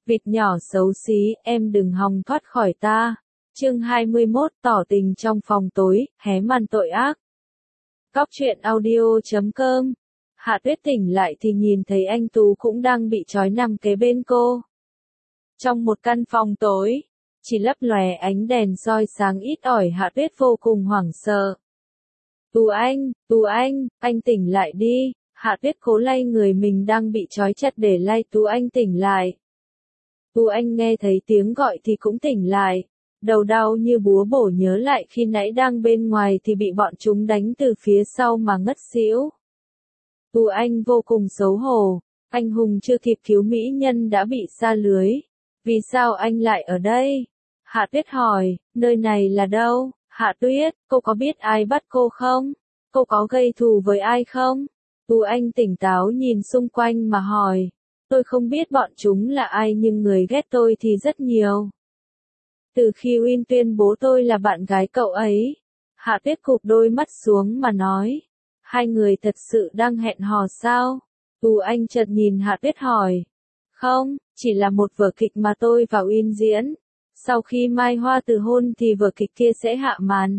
Vịt nhỏ xấu xí, em đừng hòng thoát khỏi ta. Chương 21 tỏ tình trong phòng tối, hé màn tội ác. Cóc truyện audio.com. Hạ Tuyết tỉnh lại thì nhìn thấy anh Tú cũng đang bị trói nằm kế bên cô. Trong một căn phòng tối, chỉ lấp lòe ánh đèn soi sáng ít ỏi. Hạ Tuyết vô cùng hoảng sợ. Tú anh tỉnh lại đi. Hạ Tuyết cố lay người mình đang bị trói chặt để lay Tú Anh tỉnh lại. Tú Anh nghe thấy tiếng gọi thì cũng tỉnh lại. Đầu đau như búa bổ, nhớ lại khi nãy đang bên ngoài thì bị bọn chúng đánh từ phía sau mà ngất xỉu. Tú Anh vô cùng xấu hổ. Anh hùng chưa kịp cứu mỹ nhân đã bị sa lưới. Vì sao anh lại ở đây? Hạ Tuyết hỏi, nơi này là đâu? Hạ Tuyết, cô có biết ai bắt cô không? Cô có gây thù với ai không? Tú Anh tỉnh táo nhìn xung quanh mà hỏi. Tôi không biết bọn chúng là ai nhưng người ghét tôi thì rất nhiều. Từ khi Uyên tuyên bố tôi là bạn gái cậu ấy. Hạ Tuyết cụp đôi mắt xuống mà nói. Hai người thật sự đang hẹn hò sao? Tú Anh chợt nhìn Hạ Tuyết hỏi. Không, chỉ là một vở kịch mà tôi và Uyên diễn. Sau khi Mai Hoa từ hôn thì vở kịch kia sẽ hạ màn.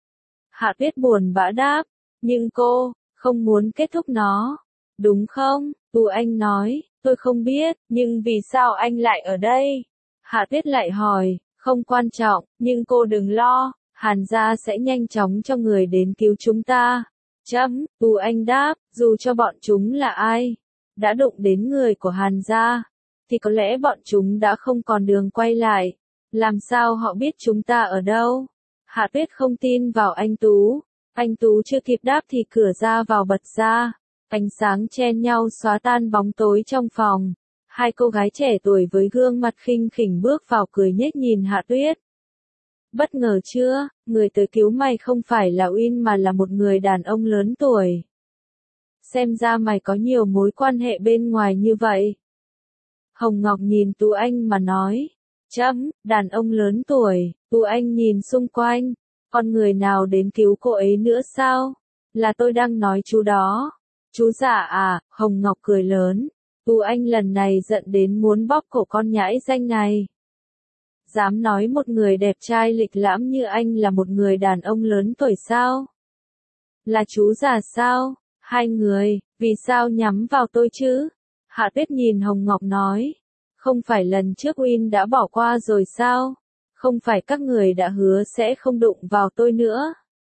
Hạ Tuyết buồn bã đáp. Nhưng cô không muốn kết thúc nó, đúng không? Tú Anh nói, tôi không biết, nhưng vì sao anh lại ở đây? Hạ Tuyết lại hỏi, không quan trọng, nhưng cô đừng lo, Hàn gia sẽ nhanh chóng cho người đến cứu chúng ta. Tú Anh đáp, dù cho bọn chúng là ai, đã đụng đến người của Hàn gia, thì có lẽ bọn chúng đã không còn đường quay lại. Làm sao họ biết chúng ta ở đâu? Hạ Tuyết không tin vào anh Tú. Anh Tú chưa kịp đáp thì cửa ra vào bật ra. Ánh sáng chen nhau xóa tan bóng tối trong phòng. Hai cô gái trẻ tuổi với gương mặt khinh khỉnh bước vào cười nhếch nhìn Hạ Tuyết. Bất ngờ chưa, người tới cứu mày không phải là Uyên mà là một người đàn ông lớn tuổi. Xem ra mày có nhiều mối quan hệ bên ngoài như vậy. Hồng Ngọc nhìn Tú Anh mà nói. Đàn ông lớn tuổi. Tú Anh nhìn xung quanh. Con người nào đến cứu cô ấy nữa sao? Là tôi đang nói chú đó. Chú giả à? Hồng Ngọc cười lớn. Tú Anh lần này giận đến muốn bóp cổ con nhãi danh này. Dám nói một người đẹp trai lịch lãm như anh là một người đàn ông lớn tuổi sao? Là chú già sao? Hai người, vì sao nhắm vào tôi chứ? Hạ Tuyết nhìn Hồng Ngọc nói. Không phải lần trước Uyên đã bỏ qua rồi sao? Không phải các người đã hứa sẽ không đụng vào tôi nữa.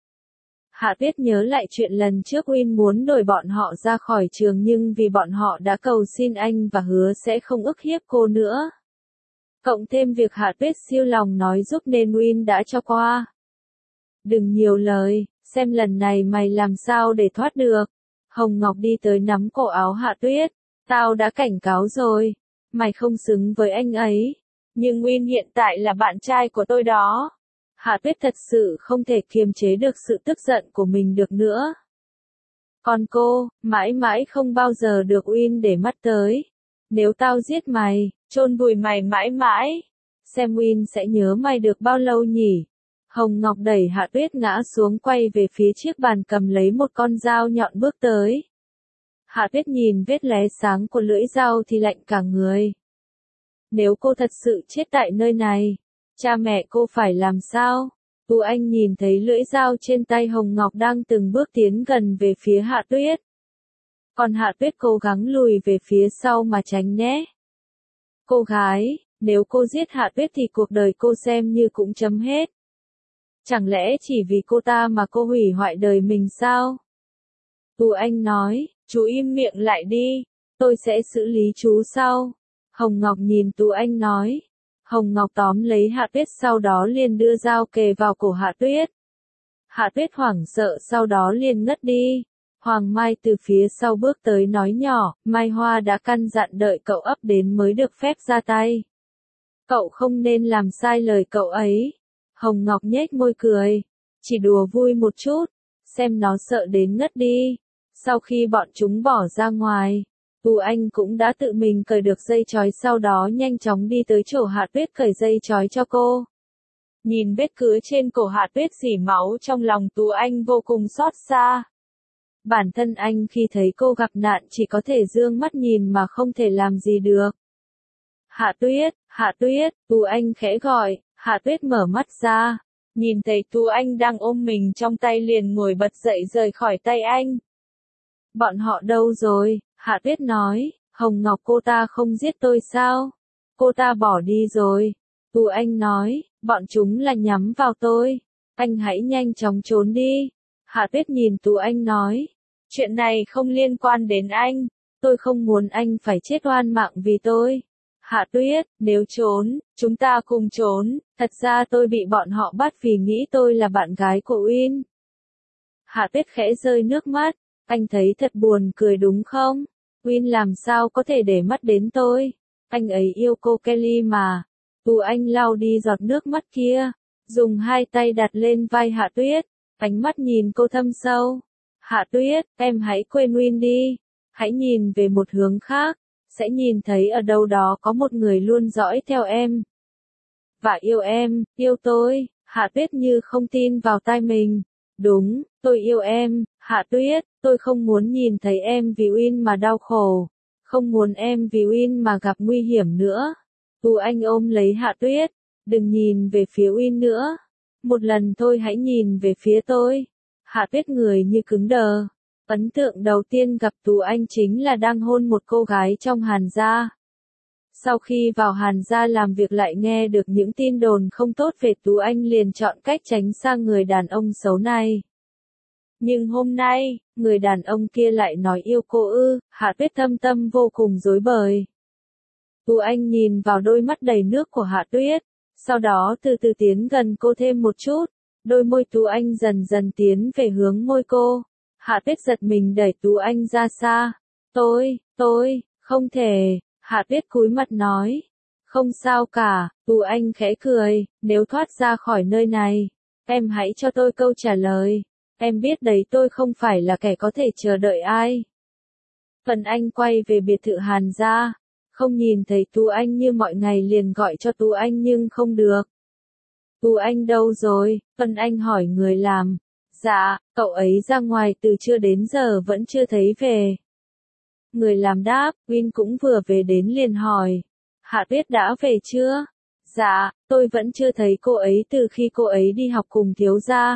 Hạ Tuyết nhớ lại chuyện lần trước Uyên muốn đuổi bọn họ ra khỏi trường nhưng vì bọn họ đã cầu xin anh và hứa sẽ không ức hiếp cô nữa. Cộng thêm việc Hạ Tuyết siêu lòng nói giúp nên Uyên đã cho qua. Đừng nhiều lời, xem lần này mày làm sao để thoát được. Hồng Ngọc đi tới nắm cổ áo Hạ Tuyết. Tao đã cảnh cáo rồi, mày không xứng với anh ấy. Nhưng Uyên hiện tại là bạn trai của tôi đó. Hạ Tuyết thật sự không thể kiềm chế được sự tức giận của mình được nữa. Còn cô, mãi mãi không bao giờ được Uyên để mắt tới. Nếu tao giết mày, chôn vùi mày mãi mãi, xem Uyên sẽ nhớ mày được bao lâu nhỉ? Hồng Ngọc đẩy Hạ Tuyết ngã xuống quay về phía chiếc bàn cầm lấy một con dao nhọn bước tới. Hạ Tuyết nhìn vết lóe sáng của lưỡi dao thì lạnh cả người. Nếu cô thật sự chết tại nơi này, cha mẹ cô phải làm sao? Tú Anh nhìn thấy lưỡi dao trên tay Hồng Ngọc đang từng bước tiến gần về phía Hạ Tuyết. Còn Hạ Tuyết cố gắng lùi về phía sau mà tránh né. Cô gái, nếu cô giết Hạ Tuyết thì cuộc đời cô xem như cũng chấm hết. Chẳng lẽ chỉ vì cô ta mà cô hủy hoại đời mình sao? Tú Anh nói, chú im miệng lại đi, tôi sẽ xử lý chú sau. Hồng Ngọc nhìn Tú Anh nói. Hồng Ngọc tóm lấy Hạ Tuyết sau đó liền đưa dao kề vào cổ Hạ Tuyết. Hạ Tuyết hoảng sợ sau đó liền ngất đi. Hoàng Mai từ phía sau bước tới nói nhỏ, Mai Hoa đã căn dặn đợi cậu ấp đến mới được phép ra tay. Cậu không nên làm sai lời cậu ấy. Hồng Ngọc nhếch môi cười. Chỉ đùa vui một chút, xem nó sợ đến ngất đi. Sau khi bọn chúng bỏ ra ngoài, Tú Anh cũng đã tự mình cởi được dây trói sau đó nhanh chóng đi tới chỗ Hạ Tuyết cởi dây trói cho cô. Nhìn vết cứa trên cổ Hạ Tuyết rỉ máu trong lòng Tú Anh vô cùng xót xa. Bản thân anh khi thấy cô gặp nạn chỉ có thể dương mắt nhìn mà không thể làm gì được. Hạ Tuyết, Tú Anh khẽ gọi, Hạ Tuyết mở mắt ra, nhìn thấy Tú Anh đang ôm mình trong tay liền ngồi bật dậy rời khỏi tay anh. Bọn họ đâu rồi? Hạ Tuyết nói, Hồng Ngọc cô ta không giết tôi sao? Cô ta bỏ đi rồi. Tú Anh nói, bọn chúng là nhắm vào tôi. Anh hãy nhanh chóng trốn đi. Hạ Tuyết nhìn Tú Anh nói, chuyện này không liên quan đến anh. Tôi không muốn anh phải chết oan mạng vì tôi. Hạ Tuyết, nếu trốn, chúng ta cùng trốn. Thật ra tôi bị bọn họ bắt vì nghĩ tôi là bạn gái của Uyên. Hạ Tuyết khẽ rơi nước mắt. Anh thấy thật buồn cười đúng không? Uyên làm sao có thể để mắt đến tôi? Anh ấy yêu cô Kelly mà. Tú Anh lau đi giọt nước mắt kia, dùng hai tay đặt lên vai Hạ Tuyết, ánh mắt nhìn cô thâm sâu. Hạ Tuyết, em hãy quên Uyên đi, hãy nhìn về một hướng khác, sẽ nhìn thấy ở đâu đó có một người luôn dõi theo em. Và yêu em, yêu tôi. Hạ Tuyết như không tin vào tai mình. Đúng, tôi yêu em, Hạ Tuyết, tôi không muốn nhìn thấy em vì Uyên mà đau khổ, không muốn em vì Uyên mà gặp nguy hiểm nữa. Tú Anh ôm lấy Hạ Tuyết, đừng nhìn về phía Uyên nữa, một lần thôi hãy nhìn về phía tôi. Hạ Tuyết người như cứng đờ, ấn tượng đầu tiên gặp Tú Anh chính là đang hôn một cô gái trong Hàn gia. Sau khi vào Hàn gia làm việc lại nghe được những tin đồn không tốt về Tú Anh liền chọn cách tránh xa người đàn ông xấu này. Nhưng hôm nay, người đàn ông kia lại nói yêu cô ư, Hạ Tuyết thâm tâm vô cùng rối bời. Tú Anh nhìn vào đôi mắt đầy nước của Hạ Tuyết, sau đó từ từ tiến gần cô thêm một chút, đôi môi Tú Anh dần dần tiến về hướng môi cô. Hạ Tuyết giật mình đẩy Tú Anh ra xa. Tôi, không thể. Hạ Tuyết cúi mặt nói. Không sao cả, Tú Anh khẽ cười, nếu thoát ra khỏi nơi này, em hãy cho tôi câu trả lời. Em biết đấy tôi không phải là kẻ có thể chờ đợi ai. Phần Anh quay về biệt thự Hàn gia, không nhìn thấy Tú Anh như mọi ngày liền gọi cho Tú Anh nhưng không được. Tú Anh đâu rồi? Phần Anh hỏi người làm. Dạ, cậu ấy ra ngoài từ trưa đến giờ vẫn chưa thấy về. Người làm đáp, Uyên cũng vừa về đến liền hỏi. Hạ Tuyết đã về chưa? Dạ, tôi vẫn chưa thấy cô ấy từ khi cô ấy đi học cùng thiếu gia.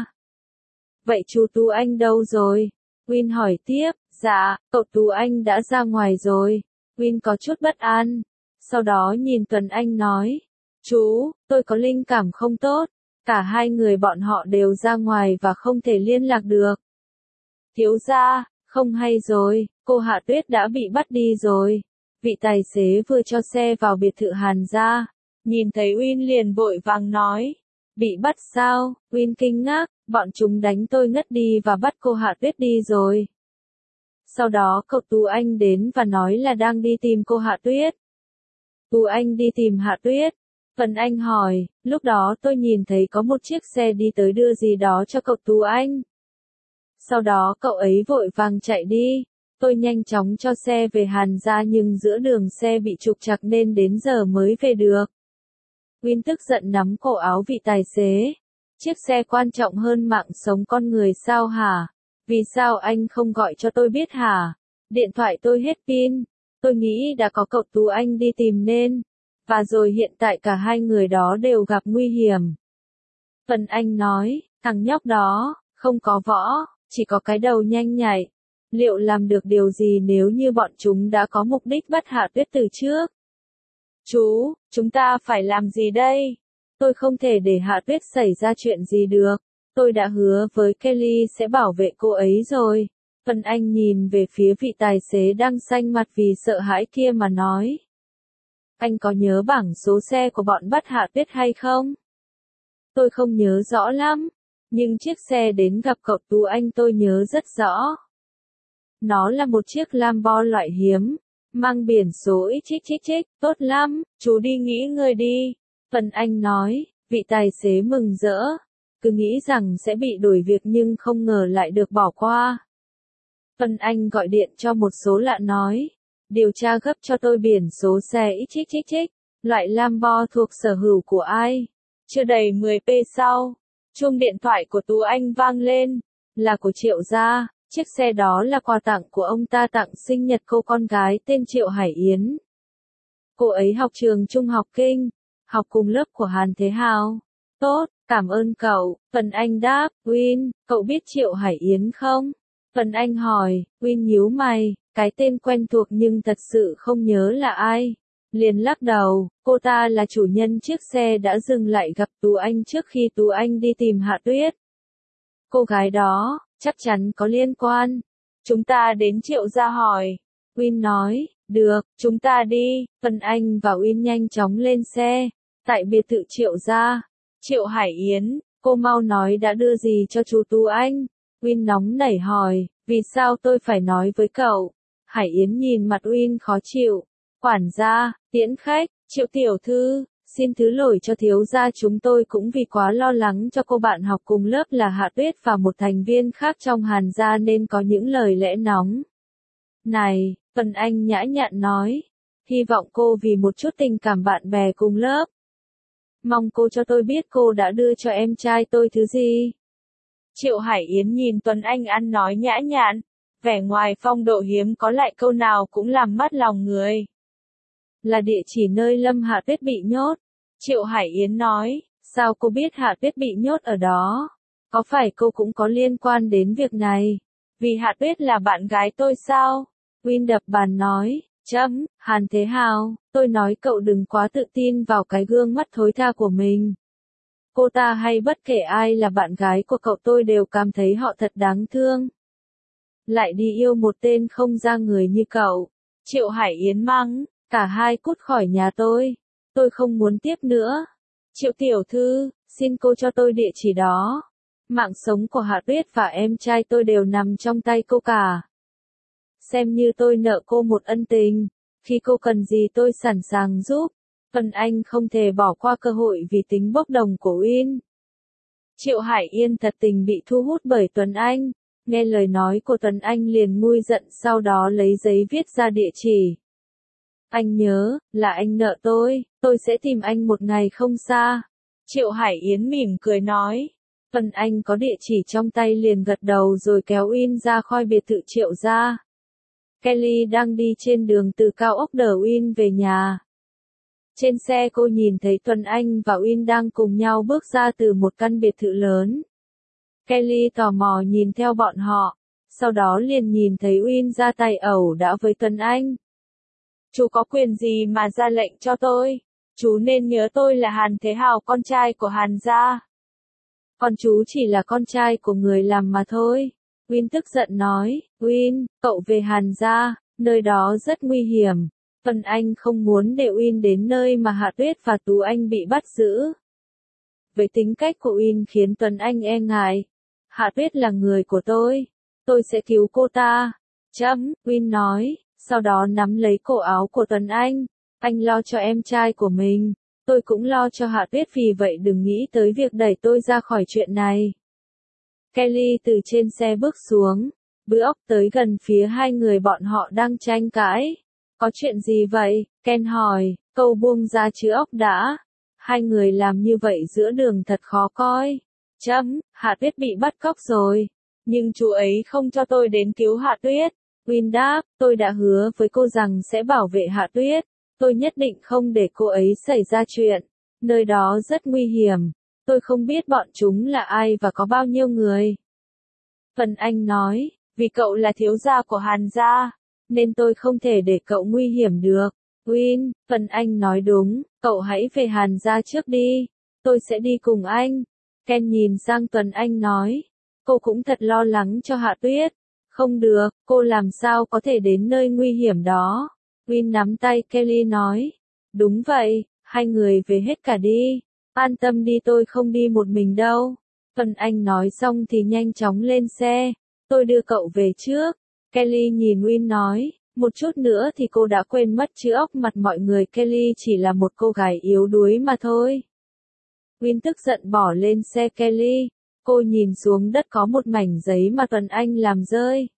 Vậy chú Tú Anh đâu rồi? Uyên hỏi tiếp. Dạ, cậu Tú Anh đã ra ngoài rồi. Uyên có chút bất an. Sau đó nhìn Tuấn Anh nói. Chú, tôi có linh cảm không tốt. Cả hai người bọn họ đều ra ngoài và không thể liên lạc được. Thiếu gia, không hay rồi, cô Hạ Tuyết đã bị bắt đi rồi. Vị tài xế vừa cho xe vào biệt thự Hàn gia, nhìn thấy Uyên liền vội vàng nói. Bị bắt sao? Uyên kinh ngạc, bọn chúng đánh tôi ngất đi và bắt cô Hạ Tuyết đi rồi. Sau đó cậu Tú Anh đến và nói là đang đi tìm cô Hạ Tuyết. Tú Anh đi tìm Hạ Tuyết. Phần Anh hỏi, lúc đó tôi nhìn thấy có một chiếc xe đi tới đưa gì đó cho cậu Tú Anh. Sau đó cậu ấy vội vàng chạy đi. Tôi nhanh chóng cho xe về Hàn gia nhưng giữa đường xe bị trục trặc nên đến giờ mới về được. Uyên tức giận nắm cổ áo vị tài xế. Chiếc xe quan trọng hơn mạng sống con người sao hả? Vì sao anh không gọi cho tôi biết hả? Điện thoại tôi hết pin. Tôi nghĩ đã có cậu Tú Anh đi tìm nên. Và rồi hiện tại cả hai người đó đều gặp nguy hiểm. Phần Anh nói, thằng nhóc đó, không có võ, chỉ có cái đầu nhanh nhạy. Liệu làm được điều gì nếu như bọn chúng đã có mục đích bắt Hạ Tuyết từ trước? Chú, chúng ta phải làm gì đây? Tôi không thể để Hạ Tuyết xảy ra chuyện gì được. Tôi đã hứa với Kelly sẽ bảo vệ cô ấy rồi. Phần Anh nhìn về phía vị tài xế đang xanh mặt vì sợ hãi kia mà nói. Anh có nhớ bảng số xe của bọn bắt Hạ Tuyết hay không? Tôi không nhớ rõ lắm. Nhưng chiếc xe đến gặp cậu Tú Anh tôi nhớ rất rõ. Nó là một chiếc Lambo loại hiếm, mang biển số XXXX, tốt lắm, chú đi nghỉ ngơi đi. Phần Anh nói, vị tài xế mừng rỡ, cứ nghĩ rằng sẽ bị đuổi việc nhưng không ngờ lại được bỏ qua. Phần Anh gọi điện cho một số lạ nói, điều tra gấp cho tôi biển số xe XXXX, loại Lambo thuộc sở hữu của ai. Chưa đầy 10 p sau, chuông điện thoại của Tú Anh vang lên, là của Triệu gia. Chiếc xe đó là quà tặng của ông ta tặng sinh nhật cô con gái tên Triệu Hải Yến. Cô ấy học trường trung học Kinh, học cùng lớp của Hàn Thế Hào. Tốt, cảm ơn cậu, Tuấn Anh đáp. Win, cậu biết Triệu Hải Yến không? Tuấn Anh hỏi. Win nhíu mày, cái tên quen thuộc nhưng thật sự không nhớ là ai. Liền lắc đầu, cô ta là chủ nhân chiếc xe đã dừng lại gặp Tú Anh trước khi Tú Anh đi tìm Hạ Tuyết. Cô gái đó, chắc chắn có liên quan. Chúng ta đến Triệu gia hỏi. Win nói, được, chúng ta đi. Tuấn Anh và Win nhanh chóng lên xe. Tại biệt thự Triệu gia. Triệu Hải Yến, cô mau nói đã đưa gì cho chú Tú Anh. Win nóng nảy hỏi, vì sao tôi phải nói với cậu? Hải Yến nhìn mặt Win khó chịu. Quản gia, tiễn khách, Triệu tiểu thư, xin thứ lỗi cho thiếu gia, chúng tôi cũng vì quá lo lắng cho cô bạn học cùng lớp là Hạ Tuyết và một thành viên khác trong Hàn gia nên có những lời lẽ nóng. Này, Tuấn Anh nhã nhặn nói, hy vọng cô vì một chút tình cảm bạn bè cùng lớp. Mong cô cho tôi biết cô đã đưa cho em trai tôi thứ gì. Triệu Hải Yến nhìn Tuấn Anh ăn nói nhã nhặn, vẻ ngoài phong độ hiếm có lại câu nào cũng làm mất lòng người. Là địa chỉ nơi Lâm Hạ Tuyết bị nhốt. Triệu Hải Yến nói, sao cô biết Hạ Tuyết bị nhốt ở đó? Có phải cô cũng có liên quan đến việc này? Vì Hạ Tuyết là bạn gái tôi sao? Win đập bàn nói, Hàn Thế Hào, tôi nói cậu đừng quá tự tin vào cái gương mắt thối tha của mình. Cô ta hay bất kể ai là bạn gái của cậu tôi đều cảm thấy họ thật đáng thương. Lại đi yêu một tên không ra người như cậu. Triệu Hải Yến mắng, cả hai cút khỏi nhà tôi không muốn tiếp nữa. Triệu tiểu thư, xin cô cho tôi địa chỉ đó. Mạng sống của Hạ Tuyết và em trai tôi đều nằm trong tay cô cả. Xem như tôi nợ cô một ân tình, khi cô cần gì tôi sẵn sàng giúp. Tuấn Anh không thể bỏ qua cơ hội vì tính bốc đồng của Win. Triệu Hải Yên thật tình bị thu hút bởi Tuấn Anh, nghe lời nói của Tuấn Anh liền nguôi giận, sau đó lấy giấy viết ra địa chỉ. Anh nhớ, là anh nợ tôi sẽ tìm anh một ngày không xa. Triệu Hải Yến mỉm cười nói. Tuấn Anh có địa chỉ trong tay liền gật đầu rồi kéo Win ra khỏi biệt thự Triệu gia. Kelly đang đi trên đường từ cao ốc đỡ Win về nhà. Trên xe cô nhìn thấy Tuấn Anh và Win đang cùng nhau bước ra từ một căn biệt thự lớn. Kelly tò mò nhìn theo bọn họ, sau đó liền nhìn thấy Win ra tay ẩu đả với Tuấn Anh. Chú có quyền gì mà ra lệnh cho tôi? Chú nên nhớ tôi là Hàn Thế Hào, con trai của Hàn gia. Còn chú chỉ là con trai của người làm mà thôi. Win tức giận nói, Win, cậu về Hàn gia, nơi đó rất nguy hiểm. Tuấn Anh không muốn để Win đến nơi mà Hạ Tuyết và Tú Anh bị bắt giữ. Với tính cách của Win khiến Tuấn Anh e ngại. Hạ Tuyết là người của tôi sẽ cứu cô ta. Win nói, sau đó nắm lấy cổ áo của Tuấn Anh lo cho em trai của mình, tôi cũng lo cho Hạ Tuyết, vì vậy đừng nghĩ tới việc đẩy tôi ra khỏi chuyện này. Kelly từ trên xe bước xuống, bữa ốc tới gần phía hai người bọn họ đang tranh cãi. Có chuyện gì vậy? Ken hỏi, câu buông ra chứ ốc đã. Hai người làm như vậy giữa đường thật khó coi. Hạ Tuyết bị bắt cóc rồi. Nhưng chú ấy không cho tôi đến cứu Hạ Tuyết. Win đáp, tôi đã hứa với cô rằng sẽ bảo vệ Hạ Tuyết. Tôi nhất định không để cô ấy xảy ra chuyện. Nơi đó rất nguy hiểm. Tôi không biết bọn chúng là ai và có bao nhiêu người. Tuấn Anh nói, vì cậu là thiếu gia của Hàn gia, nên tôi không thể để cậu nguy hiểm được. Win, Tuấn Anh nói đúng, cậu hãy về Hàn gia trước đi. Tôi sẽ đi cùng anh. Ken nhìn sang Tuấn Anh nói, cô cũng thật lo lắng cho Hạ Tuyết. Không được, cô làm sao có thể đến nơi nguy hiểm đó. Win nắm tay Kelly nói, đúng vậy, hai người về hết cả đi. An tâm đi, tôi không đi một mình đâu. Tuấn Anh nói xong thì nhanh chóng lên xe. Tôi đưa cậu về trước. Kelly nhìn Win nói, một chút nữa thì cô đã quên mất chứ ốc mặt mọi người, Kelly chỉ là một cô gái yếu đuối mà thôi. Win tức giận bỏ lên xe Kelly. Cô nhìn xuống đất có một mảnh giấy mà Tuấn Anh làm rơi.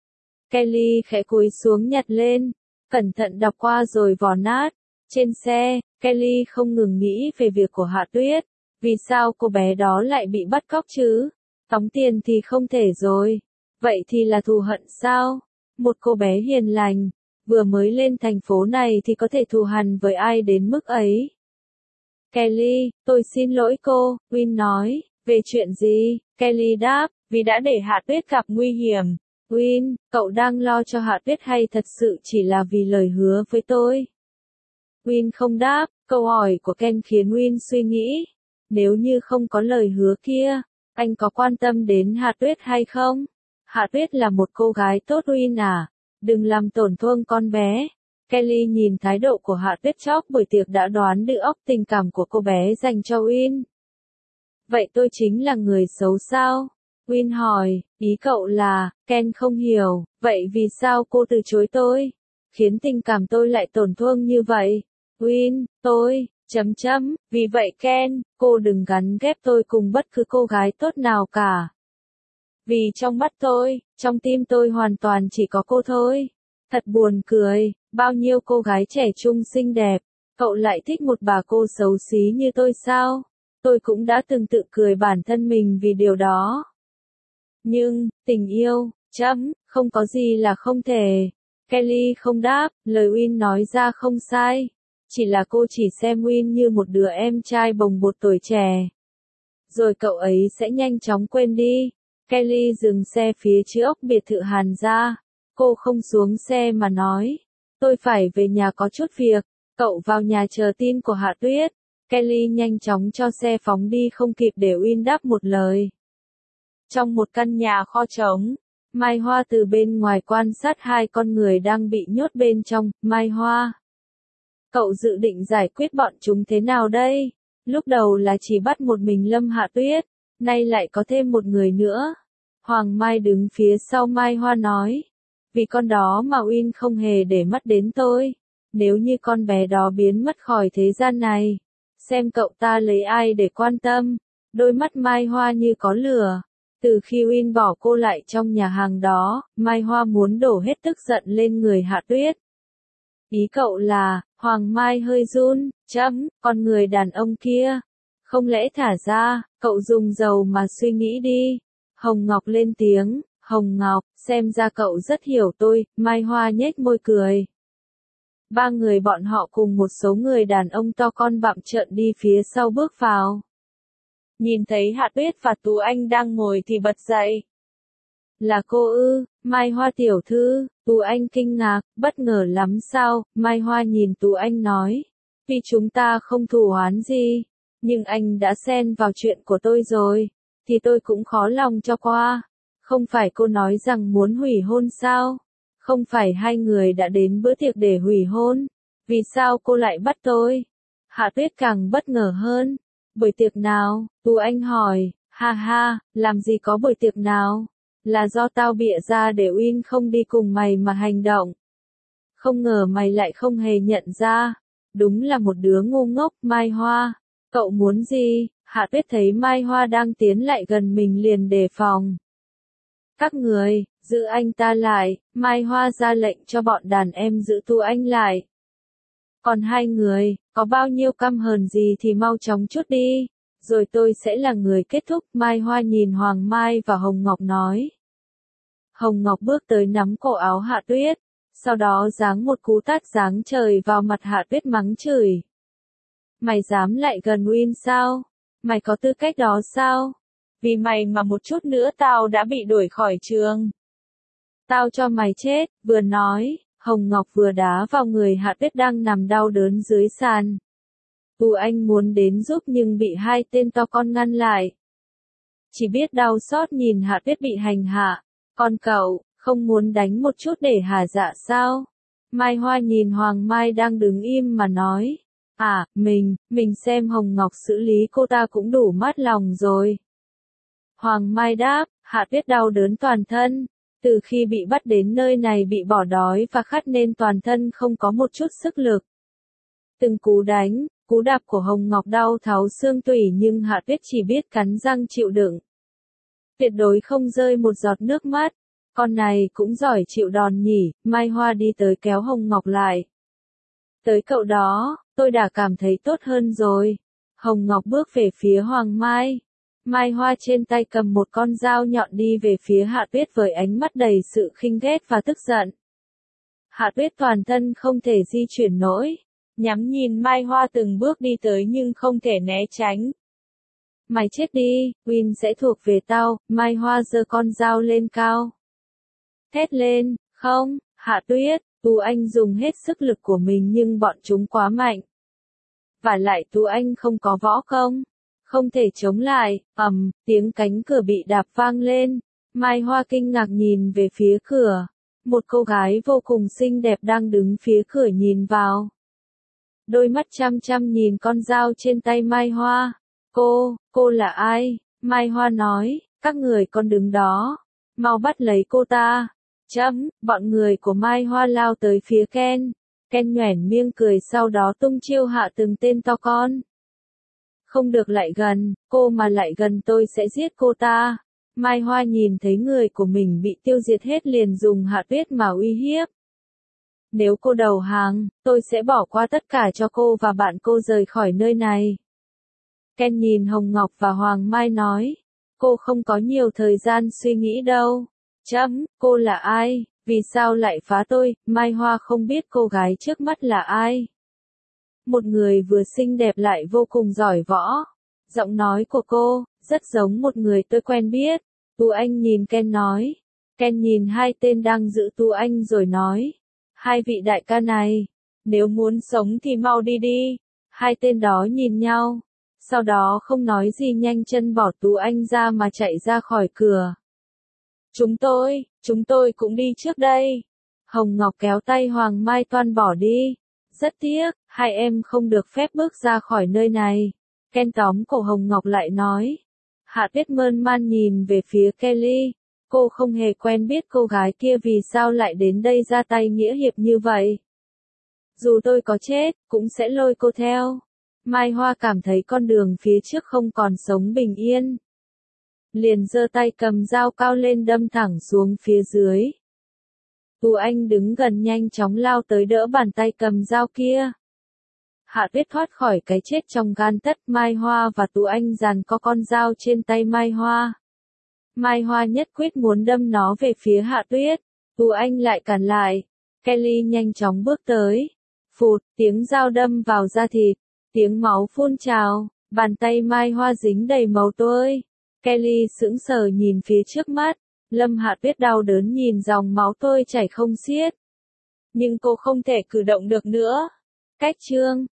Kelly khẽ cúi xuống nhặt lên, cẩn thận đọc qua rồi vò nát. Trên xe, Kelly không ngừng nghĩ về việc của Hạ Tuyết. Vì sao cô bé đó lại bị bắt cóc chứ? Tống tiền thì không thể rồi. Vậy thì là thù hận sao? Một cô bé hiền lành, vừa mới lên thành phố này thì có thể thù hằn với ai đến mức ấy. Kelly, tôi xin lỗi cô, Win nói, về chuyện gì? Kelly đáp, vì đã để Hạ Tuyết gặp nguy hiểm. Win, cậu đang lo cho Hạ Tuyết hay thật sự chỉ là vì lời hứa với tôi? Win không đáp, câu hỏi của Ken khiến Win suy nghĩ. Nếu như không có lời hứa kia, anh có quan tâm đến Hạ Tuyết hay không? Hạ Tuyết là một cô gái tốt Win à, đừng làm tổn thương con bé. Kelly nhìn thái độ của Hạ Tuyết chóc buổi tiệc đã đoán được óc tình cảm của cô bé dành cho Win. Vậy tôi chính là người xấu sao? Win hỏi, ý cậu là, Ken không hiểu, vậy vì sao cô từ chối tôi? Khiến tình cảm tôi lại tổn thương như vậy? Win, vì vậy Ken, cô đừng gắn ghép tôi cùng bất cứ cô gái tốt nào cả. Vì trong mắt tôi, trong tim tôi hoàn toàn chỉ có cô thôi. Thật buồn cười, bao nhiêu cô gái trẻ trung xinh đẹp, cậu lại thích một bà cô xấu xí như tôi sao? Tôi cũng đã từng tự cười bản thân mình vì điều đó. Nhưng, tình yêu, không có gì là không thể. Kelly không đáp, lời Win nói ra không sai. Chỉ là cô chỉ xem Win như một đứa em trai bồng bột tuổi trẻ. Rồi cậu ấy sẽ nhanh chóng quên đi. Kelly dừng xe phía trước biệt thự Hàn gia. Cô không xuống xe mà nói. Tôi phải về nhà có chút việc. Cậu vào nhà chờ tin của Hạ Tuyết. Kelly nhanh chóng cho xe phóng đi không kịp để Win đáp một lời. Trong một căn nhà kho trống, Mai Hoa từ bên ngoài quan sát hai con người đang bị nhốt bên trong. Mai Hoa, cậu dự định giải quyết bọn chúng thế nào đây? Lúc đầu là chỉ bắt một mình Lâm Hạ Tuyết, nay lại có thêm một người nữa. Hoàng Mai đứng phía sau Mai Hoa nói, vì con đó mà Win không hề để mắt đến tôi. Nếu như con bé đó biến mất khỏi thế gian này, xem cậu ta lấy ai để quan tâm. Đôi mắt Mai Hoa như có lửa. Từ khi Win bỏ cô lại trong nhà hàng đó, Mai Hoa muốn đổ hết tức giận lên người Hạ Tuyết. Ý cậu là, Hoàng Mai hơi run, con người đàn ông kia. Không lẽ thả ra, cậu dùng dầu mà suy nghĩ đi. Hồng Ngọc lên tiếng, Hồng Ngọc, xem ra cậu rất hiểu tôi. Mai Hoa nhếch môi cười. Ba người bọn họ cùng một số người đàn ông to con bặm trợn đi phía sau bước vào. Nhìn thấy Hạ Tuyết và Tú Anh đang ngồi thì bật dậy. Là cô ư? Mai Hoa tiểu thư. Tú Anh kinh ngạc, bất ngờ lắm sao? Mai Hoa nhìn Tú Anh nói. Vì chúng ta không thù oán gì, nhưng anh đã xen vào chuyện của tôi rồi, thì tôi cũng khó lòng cho qua. Không phải cô nói rằng muốn hủy hôn sao? Không phải hai người đã đến bữa tiệc để hủy hôn? Vì sao cô lại bắt tôi? Hạ Tuyết càng bất ngờ hơn. Buổi tiệc nào? Tú Anh hỏi. Ha ha, làm gì có buổi tiệc nào? Là do tao bịa ra để Win không đi cùng mày mà hành động. Không ngờ mày lại không hề nhận ra. Đúng là một đứa ngu ngốc. Mai Hoa, cậu muốn gì? Hạ Tuyết thấy Mai Hoa đang tiến lại gần mình liền đề phòng. Các người, giữ anh ta lại. Mai Hoa ra lệnh cho bọn đàn em giữ Tú Anh lại. Còn hai người, có bao nhiêu căm hờn gì thì mau chóng chút đi, rồi tôi sẽ là người kết thúc. Mai Hoa nhìn Hoàng Mai và Hồng Ngọc nói. Hồng Ngọc bước tới nắm cổ áo Hạ Tuyết, sau đó giáng một cú tát giáng trời vào mặt Hạ Tuyết mắng chửi. Mày dám lại gần Win sao? Mày có tư cách đó sao? Vì mày mà một chút nữa tao đã bị đuổi khỏi trường. Tao cho mày chết. Vừa nói, Hồng Ngọc vừa đá vào người Hạ Tuyết đang nằm đau đớn dưới sàn. Tú Anh muốn đến giúp nhưng bị hai tên to con ngăn lại. Chỉ biết đau xót nhìn Hạ Tuyết bị hành hạ. Còn cậu, không muốn đánh một chút để hả dạ sao? Mai Hoa nhìn Hoàng Mai đang đứng im mà nói. À, mình xem Hồng Ngọc xử lý cô ta cũng đủ mát lòng rồi. Hoàng Mai đáp, Hạ Tuyết đau đớn toàn thân. Từ khi bị bắt đến nơi này bị bỏ đói và khát nên toàn thân không có một chút sức lực. Từng cú đánh, cú đạp của Hồng Ngọc đau thấu xương tủy nhưng Hạ Tuyết chỉ biết cắn răng chịu đựng. Tuyệt đối không rơi một giọt nước mắt. Con này cũng giỏi chịu đòn nhỉ. Mai Hoa đi tới kéo Hồng Ngọc lại. Tới cậu đó, tôi đã cảm thấy tốt hơn rồi. Hồng Ngọc bước về phía Hoàng Mai. Mai Hoa trên tay cầm một con dao nhọn đi về phía Hạ Tuyết với ánh mắt đầy sự khinh ghét và tức giận. Hạ Tuyết toàn thân không thể di chuyển nổi, nhắm nhìn Mai Hoa từng bước đi tới nhưng không thể né tránh. Mày chết đi, Win sẽ thuộc về tao, Mai Hoa giơ con dao lên cao. Thét lên, không, Hạ Tuyết, Tú Anh dùng hết sức lực của mình nhưng bọn chúng quá mạnh. Và lại Tú Anh không có võ công, không thể chống lại, tiếng cánh cửa bị đạp vang lên. Mai Hoa kinh ngạc nhìn về phía cửa. Một cô gái vô cùng xinh đẹp đang đứng phía cửa nhìn vào. Đôi mắt chăm chăm nhìn con dao trên tay Mai Hoa. Cô là ai? Mai Hoa nói, các người con đứng đó. Mau bắt lấy cô ta. Bọn người của Mai Hoa lao tới phía Ken. Ken nhoẻn miệng cười sau đó tung chiêu hạ từng tên to con. Không được lại gần, cô mà lại gần tôi sẽ giết cô ta. Mai Hoa nhìn thấy người của mình bị tiêu diệt hết liền dùng Hạ Tuyết mà uy hiếp. Nếu cô đầu hàng, tôi sẽ bỏ qua tất cả cho cô và bạn cô rời khỏi nơi này. Ken nhìn Hồng Ngọc và Hoàng Mai nói, cô không có nhiều thời gian suy nghĩ đâu. Cô là ai? Vì sao lại phá tôi? Mai Hoa không biết cô gái trước mắt là ai. Một người vừa xinh đẹp lại vô cùng giỏi võ. Giọng nói của cô, rất giống một người tôi quen biết. Tú Anh nhìn Ken nói. Ken nhìn hai tên đang giữ Tú Anh rồi nói. Hai vị đại ca này, nếu muốn sống thì mau đi đi. Hai tên đó nhìn nhau. Sau đó không nói gì nhanh chân bỏ Tú Anh ra mà chạy ra khỏi cửa. Chúng tôi cũng đi trước đây. Hồng Ngọc kéo tay Hoàng Mai toan bỏ đi. Rất tiếc, hai em không được phép bước ra khỏi nơi này. Ken tóm cổ Hồng Ngọc lại nói. Hạ Tuyết mơn man nhìn về phía Kelly. Cô không hề quen biết cô gái kia vì sao lại đến đây ra tay nghĩa hiệp như vậy. Dù tôi có chết, cũng sẽ lôi cô theo. Mai Hoa cảm thấy con đường phía trước không còn sống bình yên. Liền giơ tay cầm dao cao lên đâm thẳng xuống phía dưới. Tú Anh đứng gần nhanh chóng lao tới đỡ bàn tay cầm dao kia. Hạ Tuyết thoát khỏi cái chết trong gan tấc. Mai Hoa và Tú Anh giằng co con dao trên tay Mai Hoa. Mai Hoa nhất quyết muốn đâm nó về phía Hạ Tuyết. Tú Anh lại cản lại. Kelly nhanh chóng bước tới. Phụt, tiếng dao đâm vào da thịt. Tiếng máu phun trào. Bàn tay Mai Hoa dính đầy máu tươi. Kelly sững sờ nhìn phía trước mắt. Lâm Hạ Tuyết đau đớn nhìn dòng máu tươi chảy không xiết. Nhưng cô không thể cử động được nữa. Cách chương